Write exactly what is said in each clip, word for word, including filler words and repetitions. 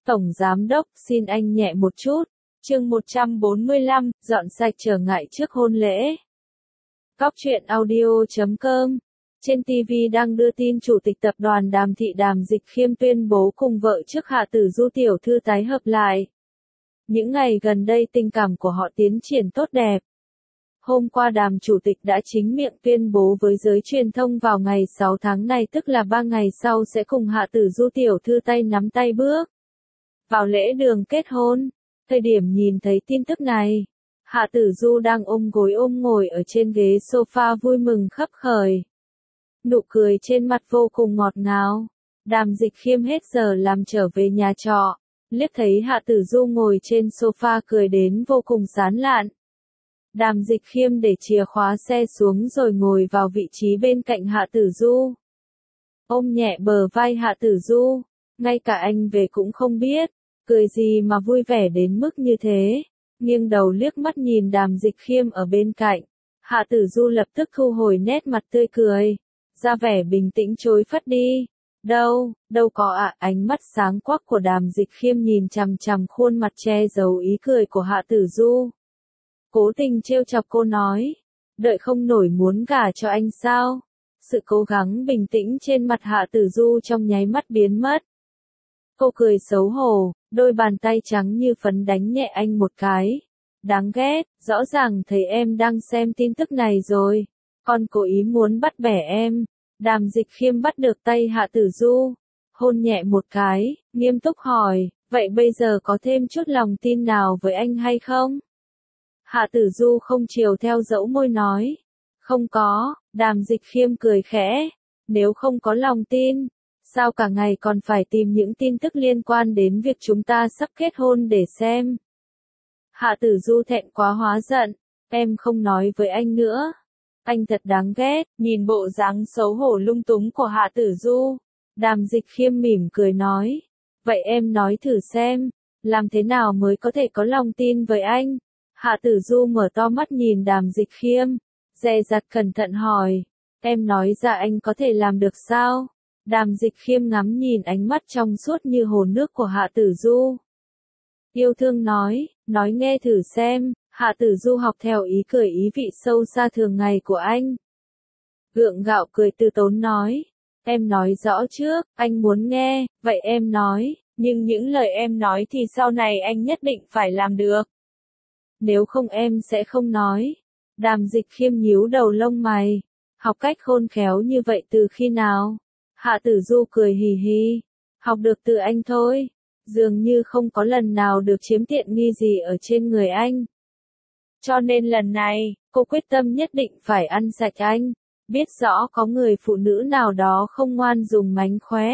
Tổng Giám Đốc, xin anh nhẹ một chút. Chương một trăm bốn mươi lăm, dọn sạch trở ngại trước hôn lễ. Cóc truyện audio chấm com. Trên ti vi đang đưa tin Chủ tịch Tập đoàn Đàm Thị Đàm Dịch Khiêm tuyên bố cùng vợ trước Hạ Tử Du tiểu thư tái hợp lại. Những ngày gần đây tình cảm của họ tiến triển tốt đẹp. Hôm qua Đàm Chủ tịch đã chính miệng tuyên bố với giới truyền thông vào ngày sáu tháng này, tức là ba ngày sau sẽ cùng Hạ Tử Du tiểu thư tay nắm tay bước vào lễ đường kết hôn. Thời điểm nhìn thấy tin tức này, Hạ Tử Du đang ôm gối ôm ngồi ở trên ghế sofa vui mừng khấp khởi. Nụ cười trên mặt vô cùng ngọt ngào. Đàm Dịch Khiêm hết giờ làm trở về nhà trọ, liếc thấy Hạ Tử Du ngồi trên sofa cười đến vô cùng sán lạn. Đàm Dịch Khiêm để chìa khóa xe xuống rồi ngồi vào vị trí bên cạnh Hạ Tử Du. Ôm nhẹ bờ vai Hạ Tử Du, ngay cả anh về cũng không biết, cười gì mà vui vẻ đến mức như thế. Nghiêng đầu liếc mắt nhìn Đàm Dịch Khiêm ở bên cạnh, Hạ Tử Du lập tức thu hồi nét mặt tươi cười, ra vẻ bình tĩnh chối phất đi. Đâu, đâu có ạ, à, ánh mắt sáng quắc của Đàm Dịch Khiêm nhìn chằm chằm khuôn mặt che giấu ý cười của Hạ Tử Du. Cố tình trêu chọc cô nói, đợi không nổi muốn gả cho anh sao? Sự cố gắng bình tĩnh trên mặt Hạ Tử Du trong nháy mắt biến mất. Cô cười xấu hổ, đôi bàn tay trắng như phấn đánh nhẹ anh một cái. Đáng ghét, rõ ràng thấy em đang xem tin tức này rồi, còn cố ý muốn bắt bẻ em. Đàm Dịch Khiêm bắt được tay Hạ Tử Du, hôn nhẹ một cái, nghiêm túc hỏi, vậy bây giờ có thêm chút lòng tin nào với anh hay không? Hạ Tử Du không chiều theo dẫu môi nói, không có. Đàm Dịch Khiêm cười khẽ, nếu không có lòng tin, sao cả ngày còn phải tìm những tin tức liên quan đến việc chúng ta sắp kết hôn để xem? Hạ Tử Du thẹn quá hóa giận, em không nói với anh nữa. Anh thật đáng ghét. Nhìn bộ dáng xấu hổ lung túng của Hạ Tử Du, Đàm Dịch Khiêm mỉm cười nói, vậy em nói thử xem, làm thế nào mới có thể có lòng tin với anh? Hạ Tử Du mở to mắt nhìn Đàm Dịch Khiêm, dè dặt cẩn thận hỏi, em nói ra anh có thể làm được sao? Đàm Dịch Khiêm ngắm nhìn ánh mắt trong suốt như hồ nước của Hạ Tử Du. Yêu thương nói, nói nghe thử xem. Hạ Tử Du học theo ý cười ý vị sâu xa thường ngày của anh. Gượng gạo cười từ tốn nói, em nói rõ trước, anh muốn nghe, vậy em nói, nhưng những lời em nói thì sau này anh nhất định phải làm được. Nếu không em sẽ không nói. Đàm Dịch Khiêm nhíu đầu lông mày, học cách khôn khéo như vậy từ khi nào? Hạ Tử Du cười hì hì, học được từ anh thôi, dường như không có lần nào được chiếm tiện nghi gì ở trên người anh. Cho nên lần này, cô quyết tâm nhất định phải ăn sạch anh, biết rõ có người phụ nữ nào đó không ngoan dùng mánh khóe.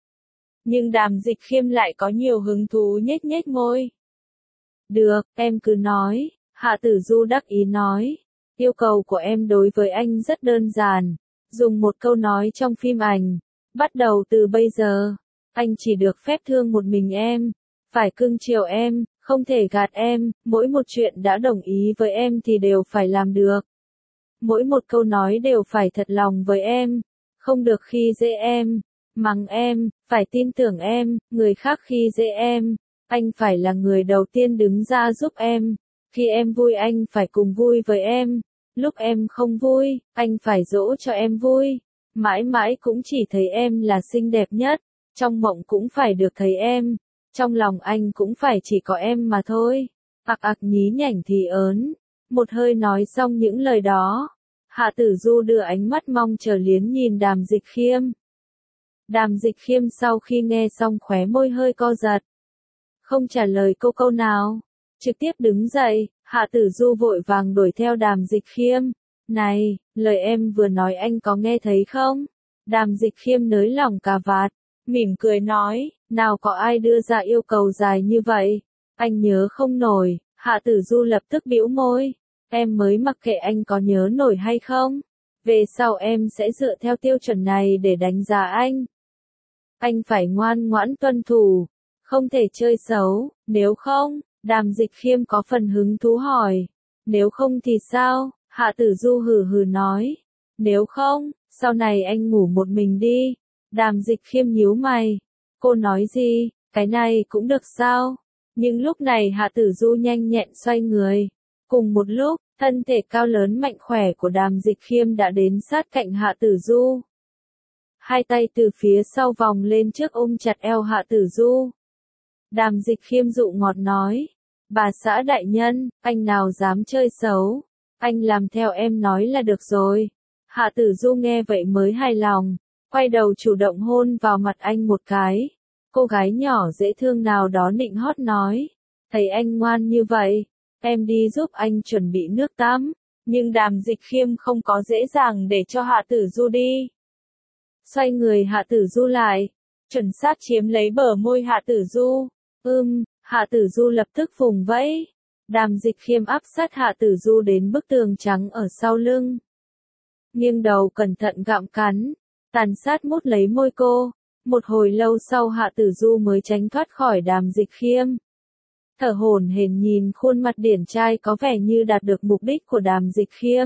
Nhưng Đàm Dịch Khiêm lại có nhiều hứng thú nhếch nhếch môi. Được, em cứ nói. Hạ Tử Du đắc ý nói, yêu cầu của em đối với anh rất đơn giản, dùng một câu nói trong phim ảnh, bắt đầu từ bây giờ, anh chỉ được phép thương một mình em, phải cưng chiều em, không thể gạt em, mỗi một chuyện đã đồng ý với em thì đều phải làm được. Mỗi một câu nói đều phải thật lòng với em, không được khi dễ em, mắng em, phải tin tưởng em, người khác khi dễ em, anh phải là người đầu tiên đứng ra giúp em. Khi em vui anh phải cùng vui với em, lúc em không vui, anh phải dỗ cho em vui. Mãi mãi cũng chỉ thấy em là xinh đẹp nhất, trong mộng cũng phải được thấy em, trong lòng anh cũng phải chỉ có em mà thôi. Ặc ặc nhí nhảnh thì ớn. Một hơi nói xong những lời đó, Hạ Tử Du đưa ánh mắt mong chờ liến nhìn Đàm Dịch Khiêm. Đàm Dịch Khiêm sau khi nghe xong khóe môi hơi co giật, không trả lời cô câu nào, trực tiếp đứng dậy. Hạ Tử Du vội vàng đuổi theo Đàm Dịch Khiêm. Này, lời em vừa nói anh có nghe thấy không? Đàm Dịch Khiêm nới lỏng cà vạt, mỉm cười nói, nào có ai đưa ra yêu cầu dài như vậy? Anh nhớ không nổi. Hạ Tử Du lập tức bĩu môi, em mới mặc kệ anh có nhớ nổi hay không. Về sau em sẽ dựa theo tiêu chuẩn này để đánh giá anh. Anh phải ngoan ngoãn tuân thủ, không thể chơi xấu, nếu không. Đàm Dịch Khiêm có phần hứng thú hỏi, nếu không thì sao? Hạ Tử Du hừ hừ nói, nếu không, sau này anh ngủ một mình đi. Đàm Dịch Khiêm nhíu mày, cô nói gì? Cái này cũng được sao? Nhưng lúc này Hạ Tử Du nhanh nhẹn xoay người. Cùng một lúc, thân thể cao lớn mạnh khỏe của Đàm Dịch Khiêm đã đến sát cạnh Hạ Tử Du. Hai tay từ phía sau vòng lên trước ôm chặt eo Hạ Tử Du. Đàm Dịch Khiêm dụ ngọt nói, bà xã đại nhân, anh nào dám chơi xấu, anh làm theo em nói là được rồi. Hạ Tử Du nghe vậy mới hài lòng, quay đầu chủ động hôn vào mặt anh một cái. Cô gái nhỏ dễ thương nào đó nịnh hót nói, thấy anh ngoan như vậy, em đi giúp anh chuẩn bị nước tắm. Nhưng Đàm Dịch Khiêm không có dễ dàng để cho Hạ Tử Du đi. Xoay người Hạ Tử Du lại, chuẩn xác chiếm lấy bờ môi Hạ Tử Du. Ưm, Hạ Tử Du lập tức vùng vẫy. Đàm Dịch Khiêm áp sát Hạ Tử Du đến bức tường trắng ở sau lưng. Nghiêng đầu cẩn thận gặm cắn, tàn sát mút lấy môi cô. Một hồi lâu sau Hạ Tử Du mới tránh thoát khỏi Đàm Dịch Khiêm. Thở hổn hển nhìn khuôn mặt điển trai có vẻ như đạt được mục đích của Đàm Dịch Khiêm.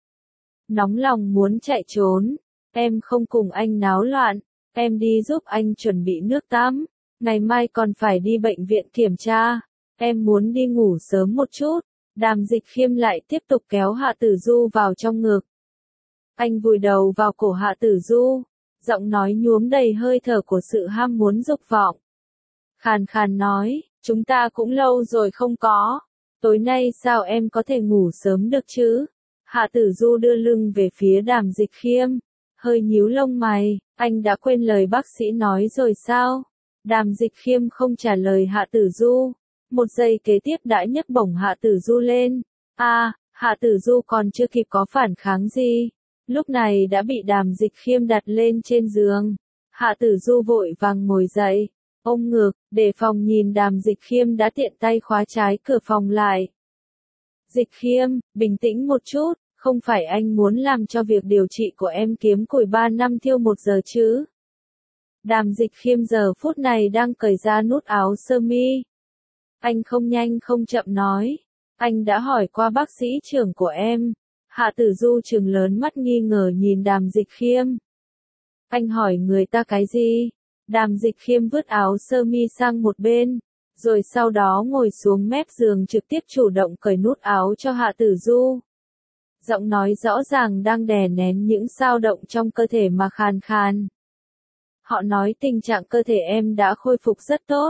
Nóng lòng muốn chạy trốn, em không cùng anh náo loạn, em đi giúp anh chuẩn bị nước tắm, ngày mai còn phải đi bệnh viện kiểm tra, em muốn đi ngủ sớm một chút. Đàm Dịch Khiêm lại tiếp tục kéo Hạ Tử Du vào trong ngực. Anh vùi đầu vào cổ Hạ Tử Du, giọng nói nhuốm đầy hơi thở của sự ham muốn dục vọng. Khàn khàn nói, chúng ta cũng lâu rồi không có, tối nay sao em có thể ngủ sớm được chứ? Hạ Tử Du đưa lưng về phía Đàm Dịch Khiêm, hơi nhíu lông mày, anh đã quên lời bác sĩ nói rồi sao? Đàm Dịch Khiêm không trả lời Hạ Tử Du, một giây kế tiếp đã nhấc bổng Hạ Tử Du lên. A, à, Hạ Tử Du còn chưa kịp có phản kháng gì, lúc này đã bị Đàm Dịch Khiêm đặt lên trên giường. Hạ Tử Du vội vàng ngồi dậy, ôm ngực, để phòng nhìn Đàm Dịch Khiêm đã tiện tay khóa trái cửa phòng lại. Dịch Khiêm, bình tĩnh một chút, không phải anh muốn làm cho việc điều trị của em kiếm củi ba năm thiêu một giờ chứ? Đàm Dịch Khiêm giờ phút này đang cởi ra nút áo sơ mi. Anh không nhanh không chậm nói, anh đã hỏi qua bác sĩ trưởng của em. Hạ Tử Du trừng lớn mắt nghi ngờ nhìn Đàm Dịch Khiêm. Anh hỏi người ta cái gì? Đàm Dịch Khiêm vứt áo sơ mi sang một bên, rồi sau đó ngồi xuống mép giường trực tiếp chủ động cởi nút áo cho Hạ Tử Du. Giọng nói rõ ràng đang đè nén những dao động trong cơ thể mà khàn khàn. Họ nói tình trạng cơ thể em đã khôi phục rất tốt.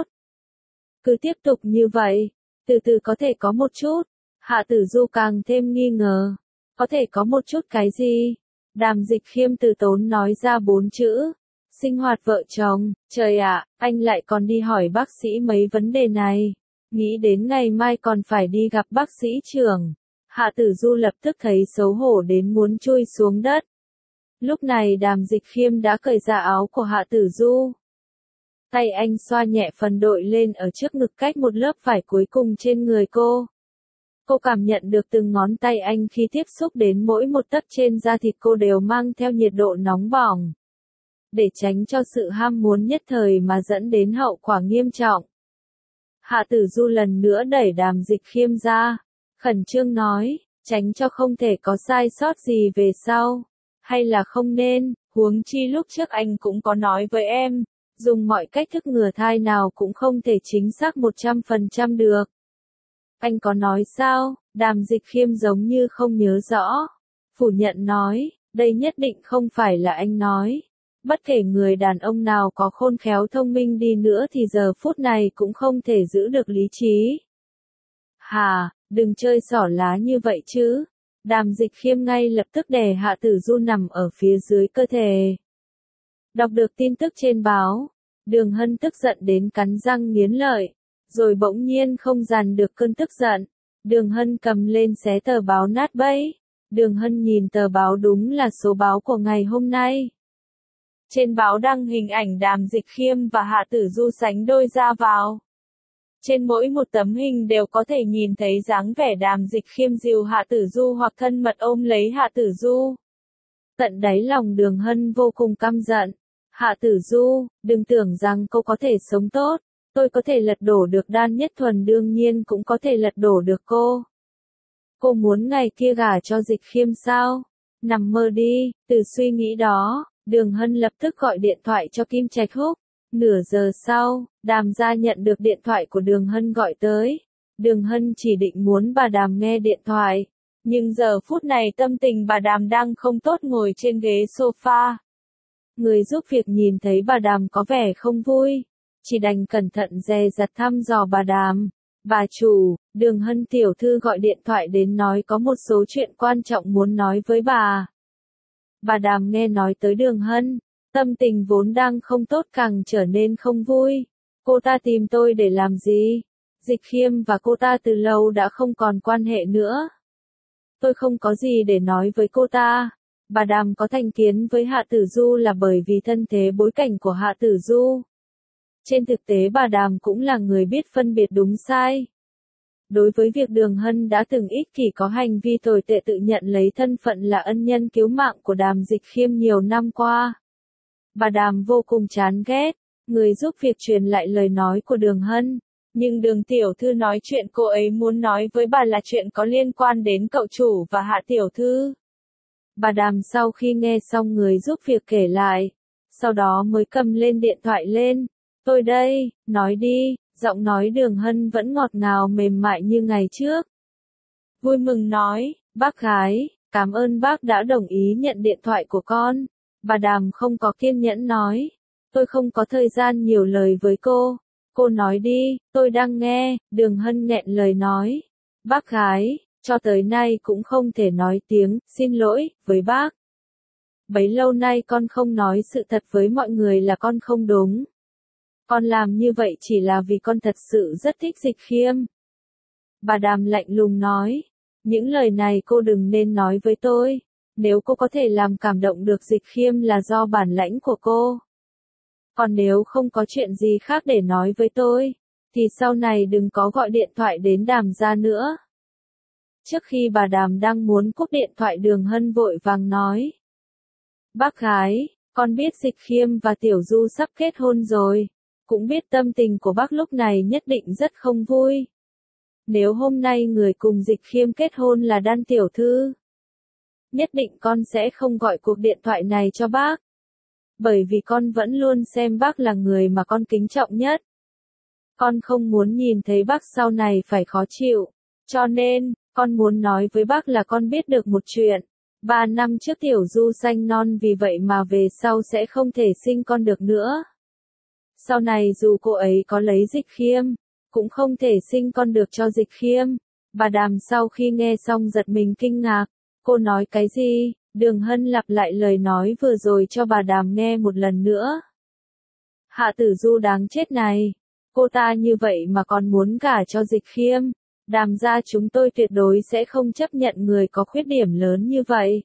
Cứ tiếp tục như vậy, từ từ có thể có một chút. Hạ Tử Du càng thêm nghi ngờ. Có thể có một chút cái gì? Đàm Dịch Khiêm từ tốn nói ra bốn chữ. Sinh hoạt vợ chồng. Trời ạ, anh lại còn đi hỏi bác sĩ mấy vấn đề này. Nghĩ đến ngày mai còn phải đi gặp bác sĩ trưởng. Hạ Tử Du lập tức thấy xấu hổ đến muốn chui xuống đất. Lúc này Đàm Dịch Khiêm đã cởi ra áo của Hạ Tử Du. Tay anh xoa nhẹ phần đội lên ở trước ngực cách một lớp vải cuối cùng trên người cô. Cô cảm nhận được từng ngón tay anh khi tiếp xúc đến mỗi một tấc trên da thịt cô đều mang theo nhiệt độ nóng bỏng. Để tránh cho sự ham muốn nhất thời mà dẫn đến hậu quả nghiêm trọng. Hạ Tử Du lần nữa đẩy Đàm Dịch Khiêm ra, khẩn trương nói, tránh cho không thể có sai sót gì về sau. Hay là không nên, huống chi lúc trước anh cũng có nói với em, dùng mọi cách thức ngừa thai nào cũng không thể chính xác một trăm phần trăm được. Anh có nói sao? Đàm Dịch Khiêm giống như không nhớ rõ. Phủ nhận nói, đây nhất định không phải là anh nói. Bất kể người đàn ông nào có khôn khéo thông minh đi nữa thì giờ phút này cũng không thể giữ được lý trí. Hà, đừng chơi xỏ lá như vậy chứ. Đàm Dịch Khiêm ngay lập tức đè Hạ Tử Du nằm ở phía dưới cơ thể. Đọc được tin tức trên báo, Đường Hân tức giận đến cắn răng nghiến lợi, rồi bỗng nhiên không dằn được cơn tức giận. Đường Hân cầm lên xé tờ báo nát bấy. Đường Hân nhìn tờ báo đúng là số báo của ngày hôm nay. Trên báo đăng hình ảnh Đàm Dịch Khiêm và Hạ Tử Du sánh đôi ra vào. Trên mỗi một tấm hình đều có thể nhìn thấy dáng vẻ Đàm Dịch Khiêm dìu Hạ Tử Du hoặc thân mật ôm lấy Hạ Tử Du. Tận đáy lòng Đường Hân vô cùng căm giận. Hạ Tử Du, đừng tưởng rằng cô có thể sống tốt, tôi có thể lật đổ được Đan Nhất Thuần đương nhiên cũng có thể lật đổ được cô. Cô muốn ngày kia gả cho Dịch Khiêm sao? Nằm mơ đi, từ suy nghĩ đó, Đường Hân lập tức gọi điện thoại cho Kim Trạch Húc. Nửa giờ sau, Đàm gia nhận được điện thoại của Đường Hân gọi tới. Đường Hân chỉ định muốn bà Đàm nghe điện thoại. Nhưng giờ phút này tâm tình bà Đàm đang không tốt ngồi trên ghế sofa. Người giúp việc nhìn thấy bà Đàm có vẻ không vui. Chỉ đành cẩn thận dè dặt thăm dò bà Đàm. Bà chủ, Đường Hân tiểu thư gọi điện thoại đến nói có một số chuyện quan trọng muốn nói với bà. Bà Đàm nghe nói tới Đường Hân, tâm tình vốn đang không tốt càng trở nên không vui. Cô ta tìm tôi để làm gì? Dịch Khiêm và cô ta từ lâu đã không còn quan hệ nữa. Tôi không có gì để nói với cô ta. Bà Đàm có thành kiến với Hạ Tử Du là bởi vì thân thế bối cảnh của Hạ Tử Du. Trên thực tế bà Đàm cũng là người biết phân biệt đúng sai. Đối với việc Đường Hân đã từng ích kỷ có hành vi tồi tệ tự nhận lấy thân phận là ân nhân cứu mạng của Đàm Dịch Khiêm nhiều năm qua, bà Đàm vô cùng chán ghét. Người giúp việc truyền lại lời nói của Đường Hân. Nhưng Đường tiểu thư nói chuyện cô ấy muốn nói với bà là chuyện có liên quan đến cậu chủ và Hạ tiểu thư. Bà Đàm sau khi nghe xong người giúp việc kể lại, sau đó mới cầm lên điện thoại lên. Tôi đây, nói đi, giọng nói Đường Hân vẫn ngọt ngào mềm mại như ngày trước. Vui mừng nói, bác gái, cảm ơn bác đã đồng ý nhận điện thoại của con. Bà Đàm không có kiên nhẫn nói, tôi không có thời gian nhiều lời với cô. Cô nói đi, tôi đang nghe. Đường Hân nghẹn lời nói, bác gái, cho tới nay cũng không thể nói tiếng xin lỗi với bác. Bấy lâu nay con không nói sự thật với mọi người là con không đúng. Con làm như vậy chỉ là vì con thật sự rất thích Dịch Khiêm. Bà Đàm lạnh lùng nói, những lời này cô đừng nên nói với tôi. Nếu cô có thể làm cảm động được Dịch Khiêm là do bản lãnh của cô. Còn nếu không có chuyện gì khác để nói với tôi, thì sau này đừng có gọi điện thoại đến Đàm gia nữa. Trước khi bà Đàm đang muốn cúp điện thoại Đường Hân vội vàng nói. Bác gái, con biết Dịch Khiêm và Tiểu Du sắp kết hôn rồi. Cũng biết tâm tình của bác lúc này nhất định rất không vui. Nếu hôm nay người cùng Dịch Khiêm kết hôn là Đan tiểu thư, nhất định con sẽ không gọi cuộc điện thoại này cho bác. Bởi vì con vẫn luôn xem bác là người mà con kính trọng nhất. Con không muốn nhìn thấy bác sau này phải khó chịu. Cho nên, con muốn nói với bác là con biết được một chuyện. Ba năm trước Tiểu Du sanh non vì vậy mà về sau sẽ không thể sinh con được nữa. Sau này dù cô ấy có lấy Dịch Khiêm, cũng không thể sinh con được cho Dịch Khiêm. Bà Đàm sau khi nghe xong giật mình kinh ngạc. Cô nói cái gì? Đường Hân lặp lại lời nói vừa rồi cho bà Đàm nghe một lần nữa. Hạ Tử Du đáng chết này. Cô ta như vậy mà còn muốn gả cho Dịch Khiêm. Đàm gia chúng tôi tuyệt đối sẽ không chấp nhận người có khuyết điểm lớn như vậy.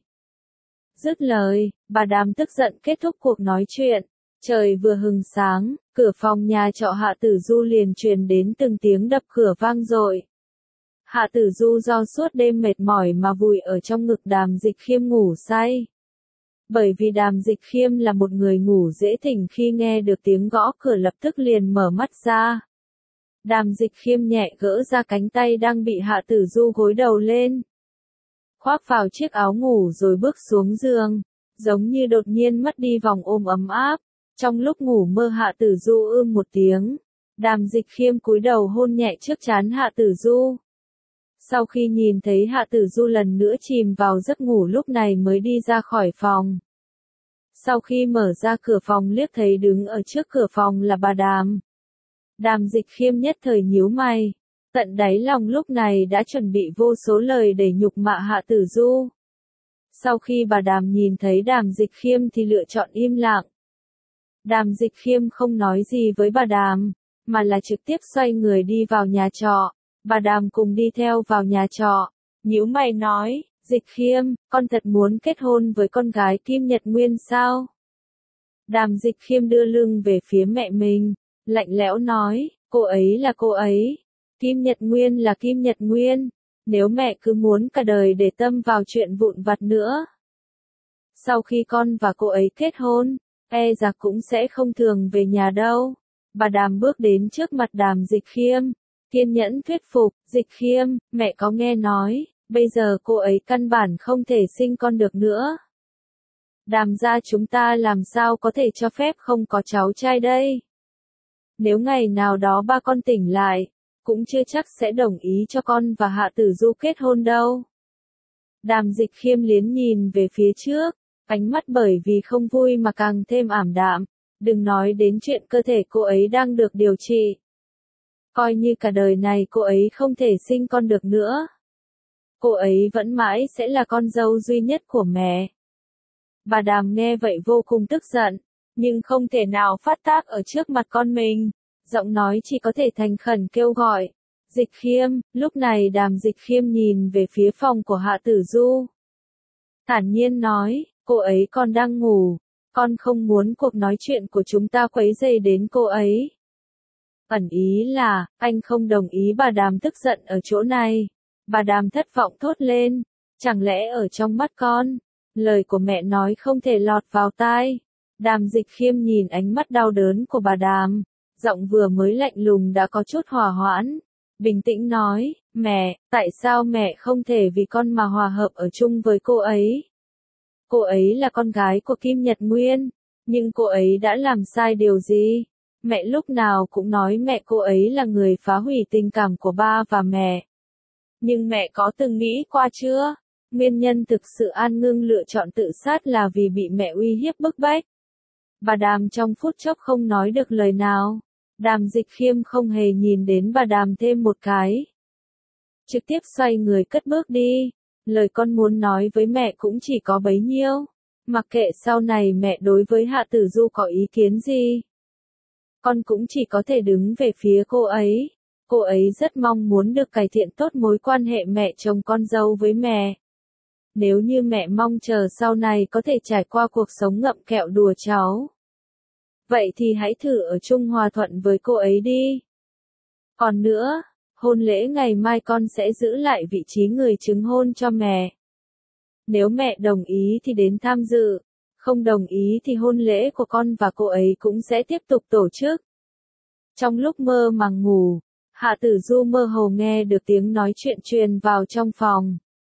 Dứt lời, bà Đàm tức giận kết thúc cuộc nói chuyện. Trời vừa hừng sáng, cửa phòng nhà trọ Hạ Tử Du liền truyền đến từng tiếng đập cửa vang dội. Hạ Tử Du do suốt đêm mệt mỏi mà vùi ở trong ngực Đàm Dịch Khiêm ngủ say. Bởi vì Đàm Dịch Khiêm là một người ngủ dễ tỉnh khi nghe được tiếng gõ cửa lập tức liền mở mắt ra. Đàm Dịch Khiêm nhẹ gỡ ra cánh tay đang bị Hạ Tử Du gối đầu lên. Khoác vào chiếc áo ngủ rồi bước xuống giường, giống như đột nhiên mất đi vòng ôm ấm áp. Trong lúc ngủ mơ Hạ Tử Du ưm một tiếng. Đàm Dịch Khiêm cúi đầu hôn nhẹ trước trán Hạ Tử Du. Sau khi nhìn thấy Hạ Tử Du lần nữa chìm vào giấc ngủ lúc này mới đi ra khỏi phòng. Sau khi mở ra cửa phòng liếc thấy đứng ở trước cửa phòng là bà Đàm. Đàm Dịch Khiêm nhất thời nhíu mày. Tận đáy lòng lúc này đã chuẩn bị vô số lời để nhục mạ Hạ Tử Du. Sau khi bà Đàm nhìn thấy Đàm Dịch Khiêm thì lựa chọn im lặng. Đàm Dịch Khiêm không nói gì với bà Đàm, mà là trực tiếp xoay người đi vào nhà trọ. Bà Đàm cùng đi theo vào nhà trọ. Nhíu mày nói, Dịch Khiêm, con thật muốn kết hôn với con gái Kim Nhật Nguyên sao? Đàm Dịch Khiêm đưa lưng về phía mẹ mình, lạnh lẽo nói, cô ấy là cô ấy. Kim Nhật Nguyên là Kim Nhật Nguyên. Nếu mẹ cứ muốn cả đời để tâm vào chuyện vụn vặt nữa. Sau khi con và cô ấy kết hôn, e rằng cũng sẽ không thường về nhà đâu. Bà Đàm bước đến trước mặt Đàm Dịch Khiêm, kiên nhẫn thuyết phục, Dịch Khiêm, mẹ có nghe nói, bây giờ cô ấy căn bản không thể sinh con được nữa. Đàm gia chúng ta làm sao có thể cho phép không có cháu trai đây? Nếu ngày nào đó ba con tỉnh lại, cũng chưa chắc sẽ đồng ý cho con và Hạ Tử Du kết hôn đâu. Đàm Dịch Khiêm liến nhìn về phía trước, ánh mắt bởi vì không vui mà càng thêm ảm đạm, đừng nói đến chuyện cơ thể cô ấy đang được điều trị. Coi như cả đời này cô ấy không thể sinh con được nữa. Cô ấy vẫn mãi sẽ là con dâu duy nhất của mẹ. Bà Đàm nghe vậy vô cùng tức giận, nhưng không thể nào phát tác ở trước mặt con mình, giọng nói chỉ có thể thành khẩn kêu gọi. Dịch Khiêm, lúc này Đàm Dịch Khiêm nhìn về phía phòng của Hạ Tử Du. Thản nhiên nói, cô ấy còn đang ngủ, con không muốn cuộc nói chuyện của chúng ta quấy rầy đến cô ấy. Ẩn ý là, anh không đồng ý. Bà Đàm tức giận ở chỗ này. Bà Đàm thất vọng thốt lên, chẳng lẽ ở trong mắt con, lời của mẹ nói không thể lọt vào tai. Đàm Dịch Khiêm nhìn ánh mắt đau đớn của bà Đàm, giọng vừa mới lạnh lùng đã có chút hòa hoãn, bình tĩnh nói, mẹ, tại sao mẹ không thể vì con mà hòa hợp ở chung với cô ấy? Cô ấy là con gái của Kim Nhật Nguyên, nhưng cô ấy đã làm sai điều gì? Mẹ lúc nào cũng nói mẹ cô ấy là người phá hủy tình cảm của ba và mẹ. Nhưng mẹ có từng nghĩ qua chưa? Nguyên nhân thực sự An Ngưng lựa chọn tự sát là vì bị mẹ uy hiếp bức bách. Bà Đàm trong phút chốc không nói được lời nào. Đàm Dịch Khiêm không hề nhìn đến bà Đàm thêm một cái. Trực tiếp xoay người cất bước đi. Lời con muốn nói với mẹ cũng chỉ có bấy nhiêu. Mặc kệ sau này mẹ đối với Hạ Tử Du có ý kiến gì, con cũng chỉ có thể đứng về phía cô ấy. Cô ấy rất mong muốn được cải thiện tốt mối quan hệ mẹ chồng con dâu với mẹ. Nếu như mẹ mong chờ sau này có thể trải qua cuộc sống ngậm kẹo đùa cháu, vậy thì hãy thử ở chung hòa thuận với cô ấy đi. Còn nữa, hôn lễ ngày mai con sẽ giữ lại vị trí người chứng hôn cho mẹ. Nếu mẹ đồng ý thì đến tham dự, không đồng ý thì hôn lễ của con và cô ấy cũng sẽ tiếp tục tổ chức. Trong lúc mơ màng ngủ, Hạ Tử Du mơ hồ nghe được tiếng nói chuyện truyền vào trong phòng.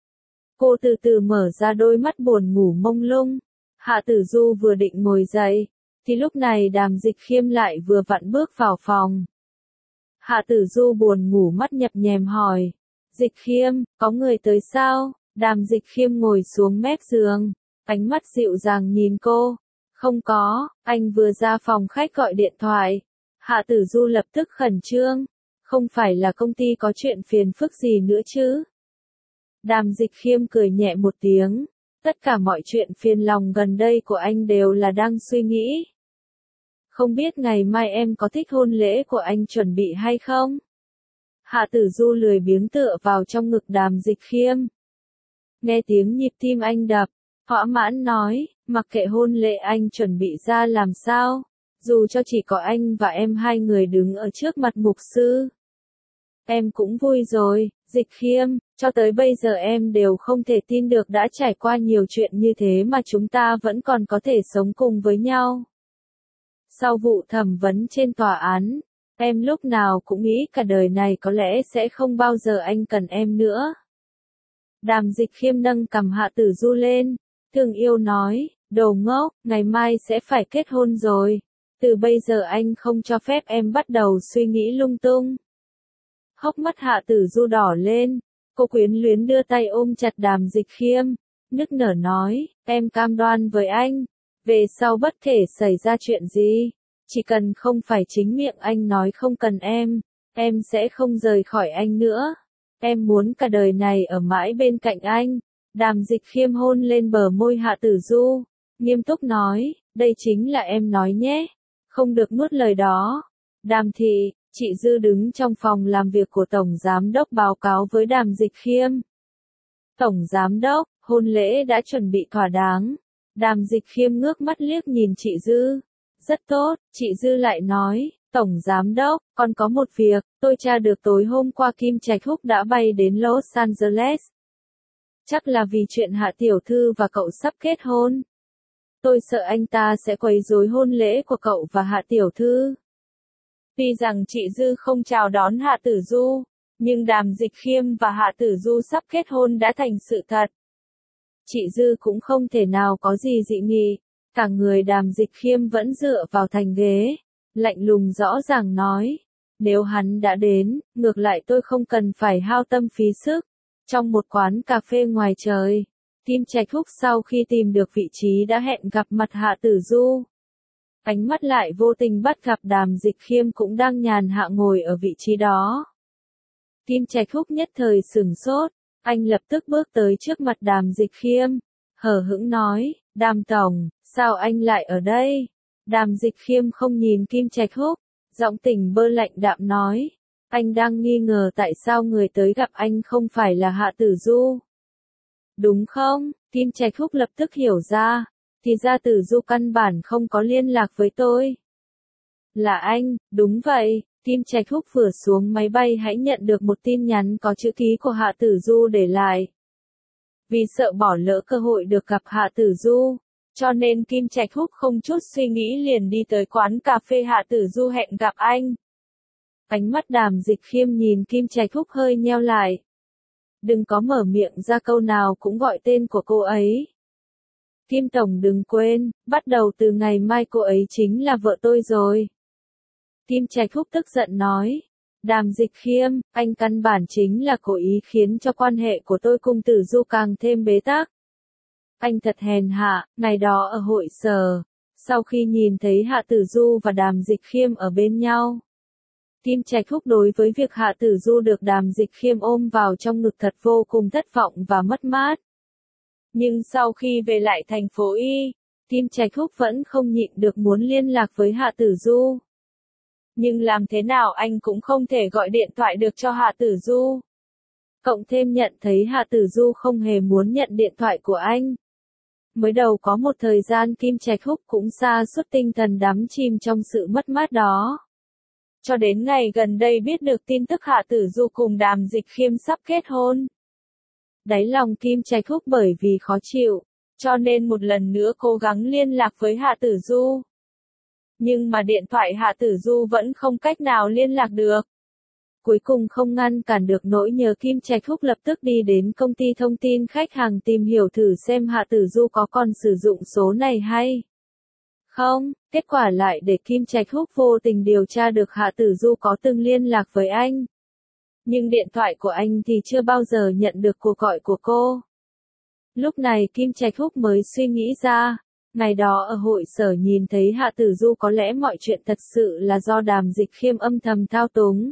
Cô từ từ mở ra đôi mắt buồn ngủ mông lung. Hạ Tử Du vừa định ngồi dậy, thì lúc này Đàm Dịch Khiêm lại vừa vặn bước vào phòng. Hạ Tử Du buồn ngủ mắt nhập nhèm hỏi, Dịch Khiêm, có người tới sao? Đàm Dịch Khiêm ngồi xuống mép giường, ánh mắt dịu dàng nhìn cô. Không có, anh vừa ra phòng khách gọi điện thoại. Hạ Tử Du lập tức khẩn trương. Không phải là công ty có chuyện phiền phức gì nữa chứ? Đàm Dịch Khiêm cười nhẹ một tiếng. Tất cả mọi chuyện phiền lòng gần đây của anh đều là đang suy nghĩ. Không biết ngày mai em có thích hôn lễ của anh chuẩn bị hay không? Hạ Tử Du lười biếng tựa vào trong ngực Đàm Dịch Khiêm. Nghe tiếng nhịp tim anh đập, thỏa mãn nói, mặc kệ hôn lễ anh chuẩn bị ra làm sao, dù cho chỉ có anh và em hai người đứng ở trước mặt mục sư, em cũng vui rồi. Dịch Khiêm, cho tới bây giờ em đều không thể tin được đã trải qua nhiều chuyện như thế mà chúng ta vẫn còn có thể sống cùng với nhau. Sau vụ thẩm vấn trên tòa án, em lúc nào cũng nghĩ cả đời này có lẽ sẽ không bao giờ anh cần em nữa. Đàm Dịch Khiêm nâng cằm Hạ Tử Du lên, thương yêu nói, đồ ngốc, ngày mai sẽ phải kết hôn rồi. Từ bây giờ anh không cho phép em bắt đầu suy nghĩ lung tung. Hốc mắt Hạ Tử Du đỏ lên, cô quyến luyến đưa tay ôm chặt Đàm Dịch Khiêm, nức nở nói, em cam đoan với anh, về sau bất kể xảy ra chuyện gì, chỉ cần không phải chính miệng anh nói không cần em, em sẽ không rời khỏi anh nữa. Em muốn cả đời này ở mãi bên cạnh anh. Đàm Dịch Khiêm hôn lên bờ môi Hạ Tử Du, nghiêm túc nói, đây chính là em nói nhé, không được nuốt lời đó. Đàm thị, chị Dư đứng trong phòng làm việc của Tổng Giám Đốc báo cáo với Đàm Dịch Khiêm. Tổng Giám Đốc, hôn lễ đã chuẩn bị thỏa đáng. Đàm Dịch Khiêm ngước mắt liếc nhìn chị Dư. Rất tốt, chị Dư lại nói, Tổng Giám Đốc, còn có một việc, tôi tra được tối hôm qua Kim Trạch Húc đã bay đến Los Angeles. Chắc là vì chuyện Hạ Tiểu Thư và cậu sắp kết hôn. Tôi sợ anh ta sẽ quấy rối hôn lễ của cậu và Hạ Tiểu Thư. Tuy rằng chị Dư không chào đón Hạ Tử Du, nhưng Đàm Dịch Khiêm và Hạ Tử Du sắp kết hôn đã thành sự thật. Chị Dư cũng không thể nào có gì dị nghị, cả người Đàm Dịch Khiêm vẫn dựa vào thành ghế, lạnh lùng rõ ràng nói. Nếu hắn đã đến, ngược lại tôi không cần phải hao tâm phí sức. Trong một quán cà phê ngoài trời, Kim Trạch Húc sau khi tìm được vị trí đã hẹn gặp mặt Hạ Tử Du. Ánh mắt lại vô tình bắt gặp Đàm Dịch Khiêm cũng đang nhàn hạ ngồi ở vị trí đó. Kim Trạch Húc nhất thời sửng sốt, anh lập tức bước tới trước mặt Đàm Dịch Khiêm, hờ hững nói, Đàm Tổng, sao anh lại ở đây? Đàm Dịch Khiêm không nhìn Kim Trạch Húc, giọng tỉnh bơ lạnh đạm nói, anh đang nghi ngờ tại sao người tới gặp anh không phải là Hạ Tử Du. Đúng không? Kim Trạch Húc lập tức hiểu ra, thì ra Tử Du căn bản không có liên lạc với tôi. Là anh, đúng vậy. Kim Trạch Húc vừa xuống máy bay hãy nhận được một tin nhắn có chữ ký của Hạ Tử Du để lại. Vì sợ bỏ lỡ cơ hội được gặp Hạ Tử Du, cho nên Kim Trạch Húc không chút suy nghĩ liền đi tới quán cà phê Hạ Tử Du hẹn gặp anh. Ánh mắt Đàm Dịch Khiêm nhìn Kim Trạch Húc hơi nheo lại. Đừng có mở miệng ra câu nào cũng gọi tên của cô ấy. Kim Tổng đừng quên, bắt đầu từ ngày mai cô ấy chính là vợ tôi rồi. Kim Trạch Húc tức giận nói, Đàm Dịch Khiêm, anh căn bản chính là cố ý khiến cho quan hệ của tôi cùng Tử Du càng thêm bế tắc. Anh thật hèn hạ, ngày đó ở hội sở, sau khi nhìn thấy Hạ Tử Du và Đàm Dịch Khiêm ở bên nhau. Kim Trạch Húc đối với việc Hạ Tử Du được Đàm Dịch Khiêm ôm vào trong ngực thật vô cùng thất vọng và mất mát. Nhưng sau khi về lại thành phố Y, Kim Trạch Húc vẫn không nhịn được muốn liên lạc với Hạ Tử Du. Nhưng làm thế nào anh cũng không thể gọi điện thoại được cho Hạ Tử Du. Cộng thêm nhận thấy Hạ Tử Du không hề muốn nhận điện thoại của anh. Mới đầu có một thời gian Kim Trạch Húc cũng sa sút tinh thần đắm chìm trong sự mất mát đó. Cho đến ngày gần đây biết được tin tức Hạ Tử Du cùng Đàm Dịch Khiêm sắp kết hôn. Đáy lòng Kim Trạch Húc bởi vì khó chịu, cho nên một lần nữa cố gắng liên lạc với Hạ Tử Du. Nhưng mà điện thoại Hạ Tử Du vẫn không cách nào liên lạc được. Cuối cùng không ngăn cản được nỗi nhớ Kim Trạch Húc lập tức đi đến công ty thông tin khách hàng tìm hiểu thử xem Hạ Tử Du có còn sử dụng số này hay không. Kết quả lại để Kim Trạch Húc vô tình điều tra được Hạ Tử Du có từng liên lạc với anh. Nhưng điện thoại của anh thì chưa bao giờ nhận được cuộc gọi của cô. Lúc này Kim Trạch Húc mới suy nghĩ ra. Ngày đó ở hội sở nhìn thấy Hạ Tử Du có lẽ mọi chuyện thật sự là do Đàm Dịch Khiêm âm thầm thao túng.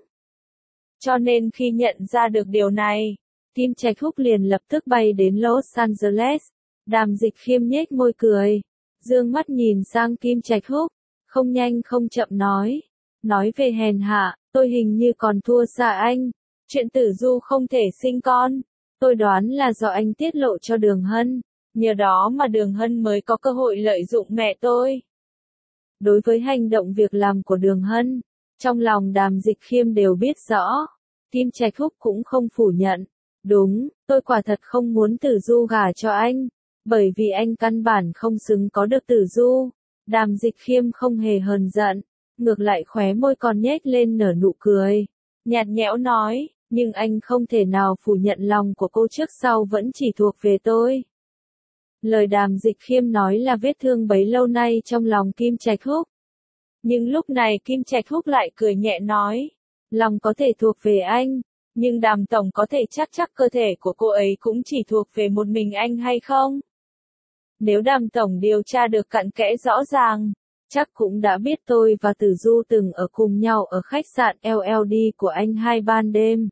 Cho nên khi nhận ra được điều này, Kim Trạch Húc liền lập tức bay đến Los Angeles. Đàm Dịch Khiêm nhếch môi cười, dương mắt nhìn sang Kim Trạch Húc, không nhanh không chậm nói. Nói về hèn hạ, tôi hình như còn thua xa anh. Chuyện Tử Du không thể sinh con, tôi đoán là do anh tiết lộ cho Đường Hân. Nhờ đó mà Đường Hân mới có cơ hội lợi dụng mẹ tôi. Đối với hành động việc làm của Đường Hân, trong lòng Đàm Dịch Khiêm đều biết rõ. Kim Trạch Húc cũng không phủ nhận. Đúng, tôi quả thật không muốn Tử Du gả cho anh, bởi vì anh căn bản không xứng có được Tử Du. Đàm Dịch Khiêm không hề hờn giận, ngược lại khóe môi còn nhếch lên nở nụ cười. Nhạt nhẽo nói, nhưng anh không thể nào phủ nhận lòng của cô trước sau vẫn chỉ thuộc về tôi. Lời Đàm Dịch Khiêm nói là vết thương bấy lâu nay trong lòng Kim Trạch Húc. Nhưng lúc này Kim Trạch Húc lại cười nhẹ nói, lòng có thể thuộc về anh, nhưng Đàm Tổng có thể chắc chắc cơ thể của cô ấy cũng chỉ thuộc về một mình anh hay không? Nếu Đàm Tổng điều tra được cặn kẽ rõ ràng, chắc cũng đã biết tôi và Tử Du từng ở cùng nhau ở khách sạn L L D của anh hai ban đêm.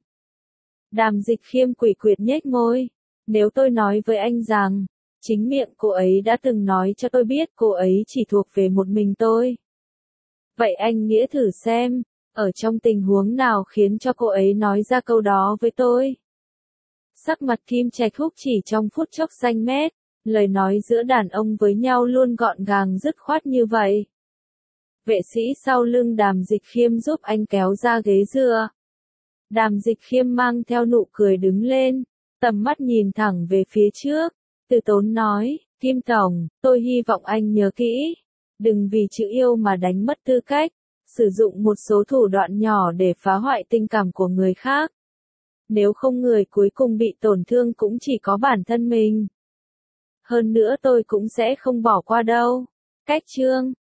Đàm Dịch Khiêm quỷ quyệt nhếch môi, nếu tôi nói với anh rằng, chính miệng cô ấy đã từng nói cho tôi biết cô ấy chỉ thuộc về một mình tôi. Vậy anh nghĩa thử xem, ở trong tình huống nào khiến cho cô ấy nói ra câu đó với tôi? Sắc mặt Kim Trạch Húc chỉ trong phút chốc xanh mét, lời nói giữa đàn ông với nhau luôn gọn gàng dứt khoát như vậy. Vệ sĩ sau lưng Đàm Dịch Khiêm giúp anh kéo ra ghế dựa. Đàm Dịch Khiêm mang theo nụ cười đứng lên, tầm mắt nhìn thẳng về phía trước, từ tốn nói, Kim Tổng, tôi hy vọng anh nhớ kỹ, đừng vì chữ yêu mà đánh mất tư cách, sử dụng một số thủ đoạn nhỏ để phá hoại tình cảm của người khác. Nếu không người cuối cùng bị tổn thương cũng chỉ có bản thân mình. Hơn nữa tôi cũng sẽ không bỏ qua đâu. Cách chương